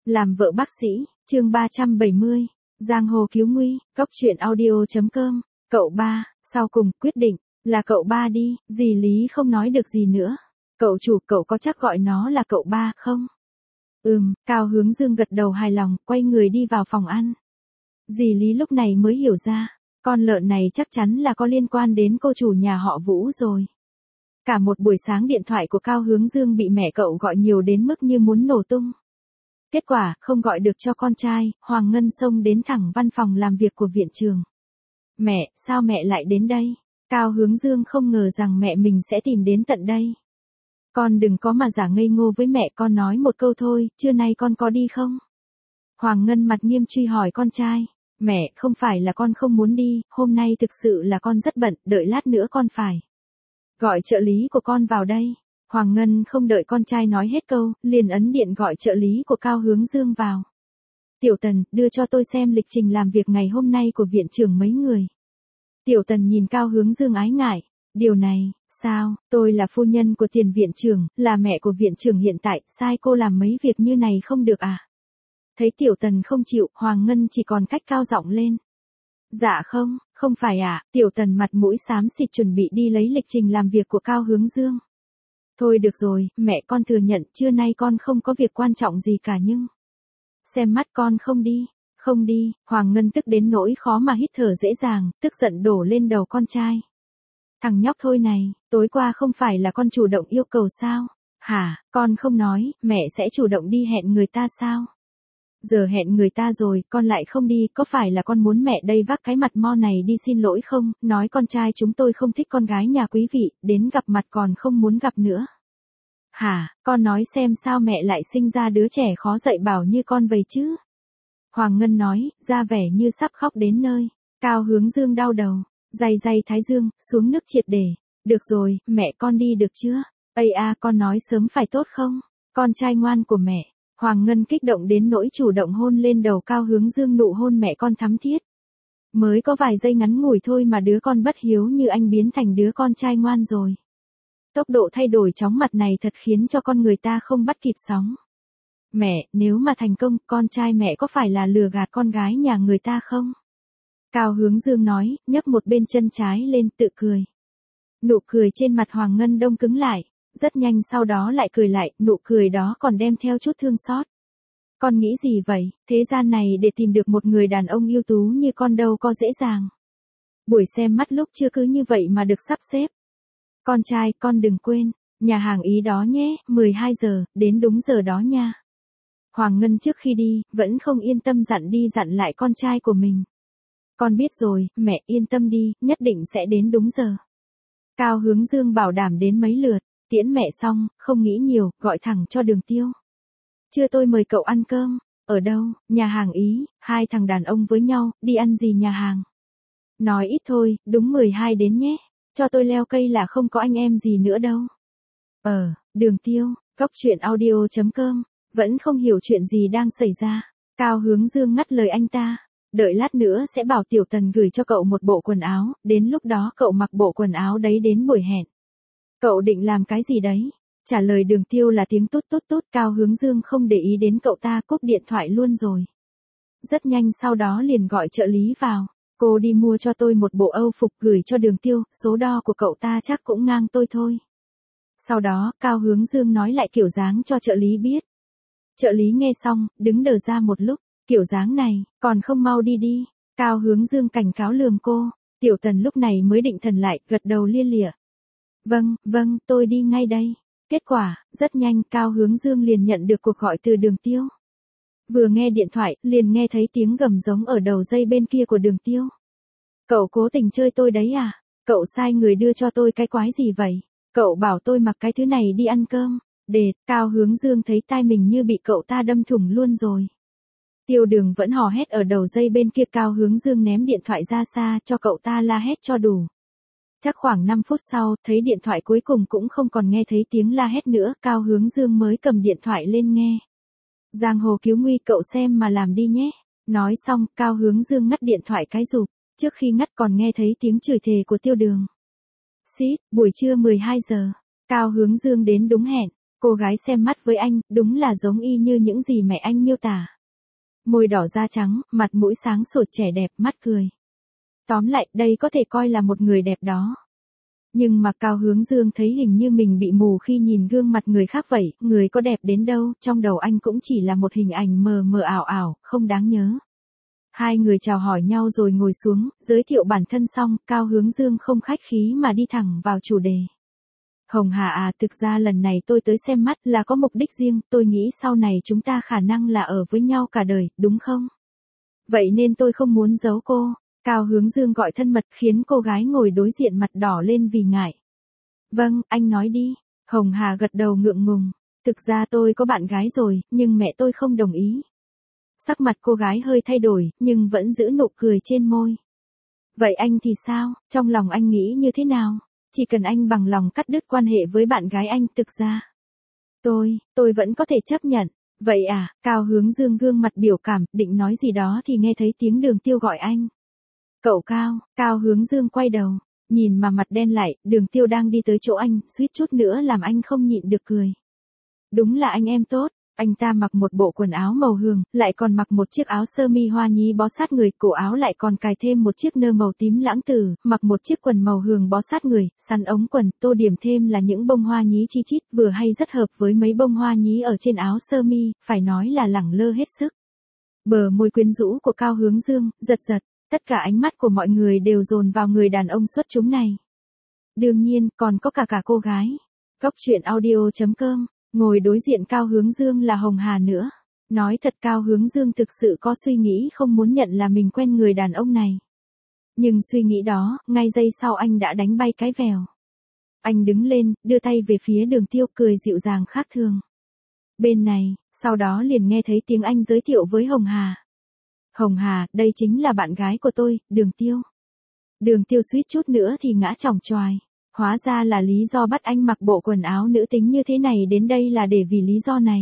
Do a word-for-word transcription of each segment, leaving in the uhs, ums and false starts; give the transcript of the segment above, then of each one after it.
Làm vợ bác sĩ, chương ba trăm bảy mươi, Giang hồ cứu nguy, cốc truyện audio.com, cậu ba, sau cùng, quyết định, là cậu ba đi, dì Lý không nói được gì nữa. Cậu chủ, cậu có chắc gọi nó là cậu ba không? Ừm, Cao Hướng Dương gật đầu hài lòng, quay người đi vào phòng ăn. Dì Lý lúc này mới hiểu ra, con lợn này chắc chắn là có liên quan đến cô chủ nhà họ Vũ rồi. Cả một buổi sáng điện thoại của Cao Hướng Dương bị mẹ cậu gọi nhiều đến mức như muốn nổ tung. Kết quả, không gọi được cho con trai, Hoàng Ngân xông đến thẳng văn phòng làm việc của viện trưởng. Mẹ, sao mẹ lại đến đây? Cao Hướng Dương không ngờ rằng mẹ mình sẽ tìm đến tận đây. Con đừng có mà giả ngây ngô với mẹ, con nói một câu thôi, trưa nay con có đi không? Hoàng Ngân mặt nghiêm truy hỏi con trai. Mẹ, không phải là con không muốn đi, hôm nay thực sự là con rất bận, đợi lát nữa con phải gọi trợ lý của con vào đây. Hoàng Ngân không đợi con trai nói hết câu, liền ấn điện gọi trợ lý của Cao Hướng Dương vào. Tiểu Tần, đưa cho tôi xem lịch trình làm việc ngày hôm nay của viện trưởng mấy người. Tiểu Tần nhìn Cao Hướng Dương ái ngại. Điều này, sao, tôi là phu nhân của tiền viện trưởng, là mẹ của viện trưởng hiện tại, sai cô làm mấy việc như này không được à? Thấy Tiểu Tần không chịu, Hoàng Ngân chỉ còn cách cao giọng lên. Dạ không, không phải ạ, à? Tiểu Tần mặt mũi xám xịt chuẩn bị đi lấy lịch trình làm việc của Cao Hướng Dương. Thôi được rồi, mẹ con thừa nhận, trưa nay con không có việc quan trọng gì cả nhưng... Xem mắt con không đi, không đi, Hoàng Ngân tức đến nỗi khó mà hít thở dễ dàng, tức giận đổ lên đầu con trai. Thằng nhóc thôi này, tối qua không phải là con chủ động yêu cầu sao? Hả, con không nói, mẹ sẽ chủ động đi hẹn người ta sao? Giờ hẹn người ta rồi, con lại không đi, có phải là con muốn mẹ đây vác cái mặt mo này đi xin lỗi không? Nói con trai chúng tôi không thích con gái nhà quý vị, đến gặp mặt còn không muốn gặp nữa. Hả, con nói xem sao mẹ lại sinh ra đứa trẻ khó dạy bảo như con vậy chứ? Hoàng Ngân nói, ra vẻ như sắp khóc đến nơi. Cao Hướng Dương đau đầu, day day thái dương, xuống nước triệt để. Được rồi, mẹ con đi được chưa? Ây a, con nói sớm phải tốt không? Con trai ngoan của mẹ. Hoàng Ngân kích động đến nỗi chủ động hôn lên đầu Cao Hướng Dương, nụ hôn mẹ con thắm thiết. Mới có vài giây ngắn ngủi thôi mà đứa con bất hiếu như anh biến thành đứa con trai ngoan rồi. Tốc độ thay đổi chóng mặt này thật khiến cho con người ta không bắt kịp sóng. Mẹ, nếu mà thành công, con trai mẹ có phải là lừa gạt con gái nhà người ta không? Cao Hướng Dương nói, nhấc một bên chân trái lên tự cười. Nụ cười trên mặt Hoàng Ngân đông cứng lại. Rất nhanh sau đó lại cười lại, nụ cười đó còn đem theo chút thương xót. Con nghĩ gì vậy, thế gian này để tìm được một người đàn ông ưu tú như con đâu có dễ dàng. Buổi xem mắt lúc chưa cứ như vậy mà được sắp xếp. Con trai, con đừng quên, nhà hàng Ý đó nhé, mười hai giờ, đến đúng giờ đó nha. Hoàng Ngân trước khi đi, vẫn không yên tâm dặn đi dặn lại con trai của mình. Con biết rồi, mẹ yên tâm đi, nhất định sẽ đến đúng giờ. Cao Hướng Dương bảo đảm đến mấy lượt. Tiễn mẹ xong, không nghĩ nhiều, gọi thẳng cho Đường Tiêu. Trưa tôi mời cậu ăn cơm. Ở đâu? Nhà hàng Ý, hai thằng đàn ông với nhau, đi ăn gì nhà hàng? Nói ít thôi, đúng mười hai đến nhé. Cho tôi leo cây là không có anh em gì nữa đâu. Ờ, Đường Tiêu, cốc truyện audio.com, vẫn không hiểu chuyện gì đang xảy ra. Cao Hướng Dương ngắt lời anh ta. Đợi lát nữa sẽ bảo Tiểu Tần gửi cho cậu một bộ quần áo, đến lúc đó cậu mặc bộ quần áo đấy đến buổi hẹn. Cậu định làm cái gì đấy? Trả lời Đường Tiêu là tiếng tút tút tút. Cao Hướng Dương không để ý đến cậu ta, cúp điện thoại luôn rồi. Rất nhanh sau đó liền gọi trợ lý vào. Cô đi mua cho tôi một bộ Âu phục gửi cho Đường Tiêu, số đo của cậu ta chắc cũng ngang tôi thôi. Sau đó, Cao Hướng Dương nói lại kiểu dáng cho trợ lý biết. Trợ lý nghe xong, đứng đờ ra một lúc. Kiểu dáng này, còn không mau đi đi. Cao Hướng Dương cảnh cáo lườm cô. Tiểu Tần lúc này mới định thần lại, gật đầu lia lịa. Vâng, vâng, tôi đi ngay đây. Kết quả, rất nhanh Cao Hướng Dương liền nhận được cuộc gọi từ Đường Tiêu. Vừa nghe điện thoại, liền nghe thấy tiếng gầm giống ở đầu dây bên kia của Đường Tiêu. Cậu cố tình chơi tôi đấy à? Cậu sai người đưa cho tôi cái quái gì vậy? Cậu bảo tôi mặc cái thứ này đi ăn cơm. Đệt, Cao Hướng Dương thấy tai mình như bị cậu ta đâm thủng luôn rồi. Tiêu Đường vẫn hò hét ở đầu dây bên kia. Cao Hướng Dương ném điện thoại ra xa cho cậu ta la hét cho đủ. Chắc khoảng năm phút sau, thấy điện thoại cuối cùng cũng không còn nghe thấy tiếng la hét nữa, Cao Hướng Dương mới cầm điện thoại lên nghe. Giang hồ cứu nguy, cậu xem mà làm đi nhé. Nói xong, Cao Hướng Dương ngắt điện thoại cái rụp, trước khi ngắt còn nghe thấy tiếng chửi thề của Tiêu Đường. Xít, buổi trưa mười hai giờ, Cao Hướng Dương đến đúng hẹn. Cô gái xem mắt với anh, đúng là giống y như những gì mẹ anh miêu tả. Môi đỏ da trắng, mặt mũi sáng sủa trẻ đẹp, mắt cười. Tóm lại, đây có thể coi là một người đẹp đó. Nhưng mà Cao Hướng Dương thấy hình như mình bị mù khi nhìn gương mặt người khác vậy, người có đẹp đến đâu, trong đầu anh cũng chỉ là một hình ảnh mờ mờ ảo ảo, không đáng nhớ. Hai người chào hỏi nhau rồi ngồi xuống, giới thiệu bản thân xong, Cao Hướng Dương không khách khí mà đi thẳng vào chủ đề. Hồng Hà à, thực ra lần này tôi tới xem mắt là có mục đích riêng, tôi nghĩ sau này chúng ta khả năng là ở với nhau cả đời, đúng không? Vậy nên tôi không muốn giấu cô. Cao Hướng Dương gọi thân mật khiến cô gái ngồi đối diện mặt đỏ lên vì ngại. Vâng, anh nói đi. Hồng Hà gật đầu ngượng ngùng. Thực ra tôi có bạn gái rồi, nhưng mẹ tôi không đồng ý. Sắc mặt cô gái hơi thay đổi, nhưng vẫn giữ nụ cười trên môi. Vậy anh thì sao, trong lòng anh nghĩ như thế nào? Chỉ cần anh bằng lòng cắt đứt quan hệ với bạn gái anh, thực ra. Tôi, tôi vẫn có thể chấp nhận. Vậy à, Cao Hướng Dương gương mặt biểu cảm, định nói gì đó thì nghe thấy tiếng Đường Tiêu gọi anh. Cậu Cao, Cao Hướng Dương quay đầu, nhìn mà mặt đen lại, Đường Tiêu đang đi tới chỗ anh, suýt chút nữa làm anh không nhịn được cười. Đúng là anh em tốt, anh ta mặc một bộ quần áo màu hường, lại còn mặc một chiếc áo sơ mi hoa nhí bó sát người, cổ áo lại còn cài thêm một chiếc nơ màu tím lãng tử, mặc một chiếc quần màu hường bó sát người, sắn ống quần, tô điểm thêm là những bông hoa nhí chi chít, vừa hay rất hợp với mấy bông hoa nhí ở trên áo sơ mi, phải nói là lẳng lơ hết sức. Bờ môi quyến rũ của Cao Hướng Dương, giật giật. Tất cả ánh mắt của mọi người đều dồn vào người đàn ông xuất chúng này. Đương nhiên, còn có cả cả cô gái. Cốc truyện audio chấm com, ngồi đối diện Cao Hướng Dương là Hồng Hà nữa. Nói thật, Cao Hướng Dương thực sự có suy nghĩ không muốn nhận là mình quen người đàn ông này. Nhưng suy nghĩ đó, ngay giây sau anh đã đánh bay cái vèo. Anh đứng lên, đưa tay về phía Đường Tiêu, cười dịu dàng khác thường. Bên này, sau đó liền nghe thấy tiếng anh giới thiệu với Hồng Hà. Hồng Hà, đây chính là bạn gái của tôi, Đường Tiêu. Đường Tiêu suýt chút nữa thì ngã chỏng choài. Hóa ra là lý do bắt anh mặc bộ quần áo nữ tính như thế này đến đây là để vì lý do này.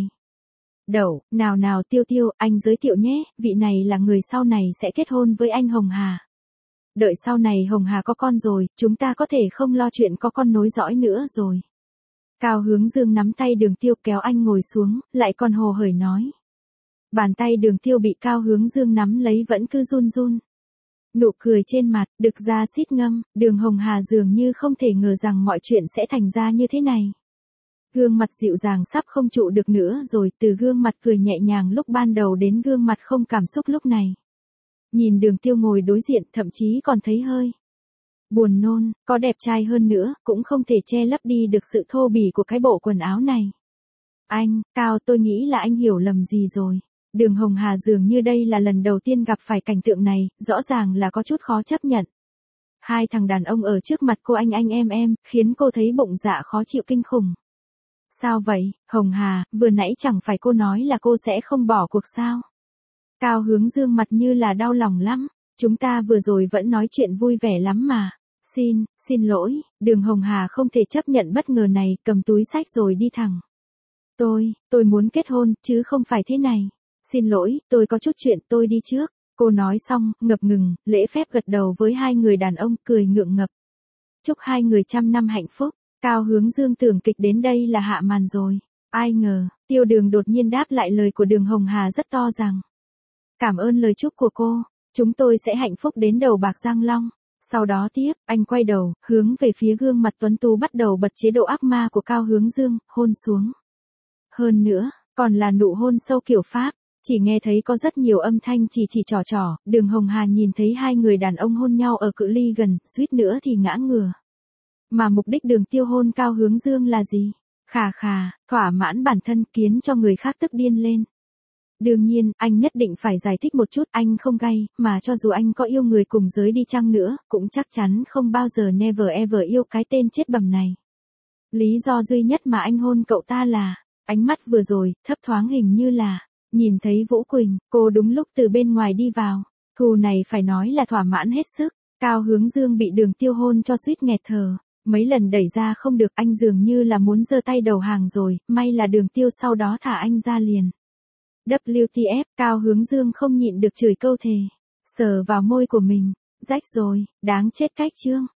Đậu, nào nào Tiêu Tiêu, anh giới thiệu nhé, vị này là người sau này sẽ kết hôn với anh Hồng Hà. Đợi sau này Hồng Hà có con rồi, chúng ta có thể không lo chuyện có con nối dõi nữa rồi. Cao Hướng Dương nắm tay Đường Tiêu kéo anh ngồi xuống, lại còn hồ hởi nói. Bàn tay Đường Tiêu bị Cao Hướng Dương nắm lấy vẫn cứ run run. Nụ cười trên mặt, đực ra xít ngâm, Đường Hồng Hà dường như không thể ngờ rằng mọi chuyện sẽ thành ra như thế này. Gương mặt dịu dàng sắp không trụ được nữa rồi, từ gương mặt cười nhẹ nhàng lúc ban đầu đến gương mặt không cảm xúc lúc này. Nhìn Đường Tiêu ngồi đối diện thậm chí còn thấy hơi buồn nôn, có đẹp trai hơn nữa, cũng không thể che lấp đi được sự thô bỉ của cái bộ quần áo này. Anh, Cao, tôi nghĩ là anh hiểu lầm gì rồi. Đường Hồng Hà dường như đây là lần đầu tiên gặp phải cảnh tượng này, rõ ràng là có chút khó chấp nhận. Hai thằng đàn ông ở trước mặt cô anh anh em em, khiến cô thấy bụng dạ khó chịu kinh khủng. Sao vậy, Hồng Hà, vừa nãy chẳng phải cô nói là cô sẽ không bỏ cuộc sao? Cao Hướng Dương mặt như là đau lòng lắm, chúng ta vừa rồi vẫn nói chuyện vui vẻ lắm mà. Xin, xin lỗi, Đường Hồng Hà không thể chấp nhận bất ngờ này, cầm túi xách rồi đi thẳng. Tôi, tôi muốn kết hôn, chứ không phải thế này. Xin lỗi, tôi có chút chuyện, tôi đi trước. Cô nói xong, ngập ngừng, lễ phép gật đầu với hai người đàn ông, cười ngượng ngập. Chúc hai người trăm năm hạnh phúc. Cao Hướng Dương tưởng kịch đến đây là hạ màn rồi. Ai ngờ, Tiêu Đường đột nhiên đáp lại lời của Đường Hồng Hà rất to rằng. Cảm ơn lời chúc của cô, chúng tôi sẽ hạnh phúc đến đầu bạc răng long. Sau đó tiếp, anh quay đầu, hướng về phía gương mặt tuấn tú bắt đầu bật chế độ ác ma của Cao Hướng Dương, hôn xuống. Hơn nữa, còn là nụ hôn sâu kiểu Pháp. Chỉ nghe thấy có rất nhiều âm thanh chỉ chỉ trò trò, Đường Hồng Hà nhìn thấy hai người đàn ông hôn nhau ở cự ly gần, suýt nữa thì ngã ngửa. Mà mục đích Đường Tiêu hôn Cao Hướng Dương là gì? Khà khà, thỏa mãn bản thân khiến cho người khác tức điên lên. Đương nhiên, anh nhất định phải giải thích một chút, anh không gay, mà cho dù anh có yêu người cùng giới đi chăng nữa, cũng chắc chắn không bao giờ never ever yêu cái tên chết bầm này. Lý do duy nhất mà anh hôn cậu ta là, ánh mắt vừa rồi, thấp thoáng hình như là, nhìn thấy Vũ Quỳnh, cô đúng lúc từ bên ngoài đi vào. Thù này phải nói là thỏa mãn hết sức. Cao Hướng Dương bị Đường Tiêu hôn cho suýt nghẹt thở. Mấy lần đẩy ra không được, anh dường như là muốn giơ tay đầu hàng rồi, may là Đường Tiêu sau đó thả anh ra liền. vê kép tê ép, Cao Hướng Dương không nhịn được chửi câu thề. Sờ vào môi của mình, rách rồi, đáng chết cách chương.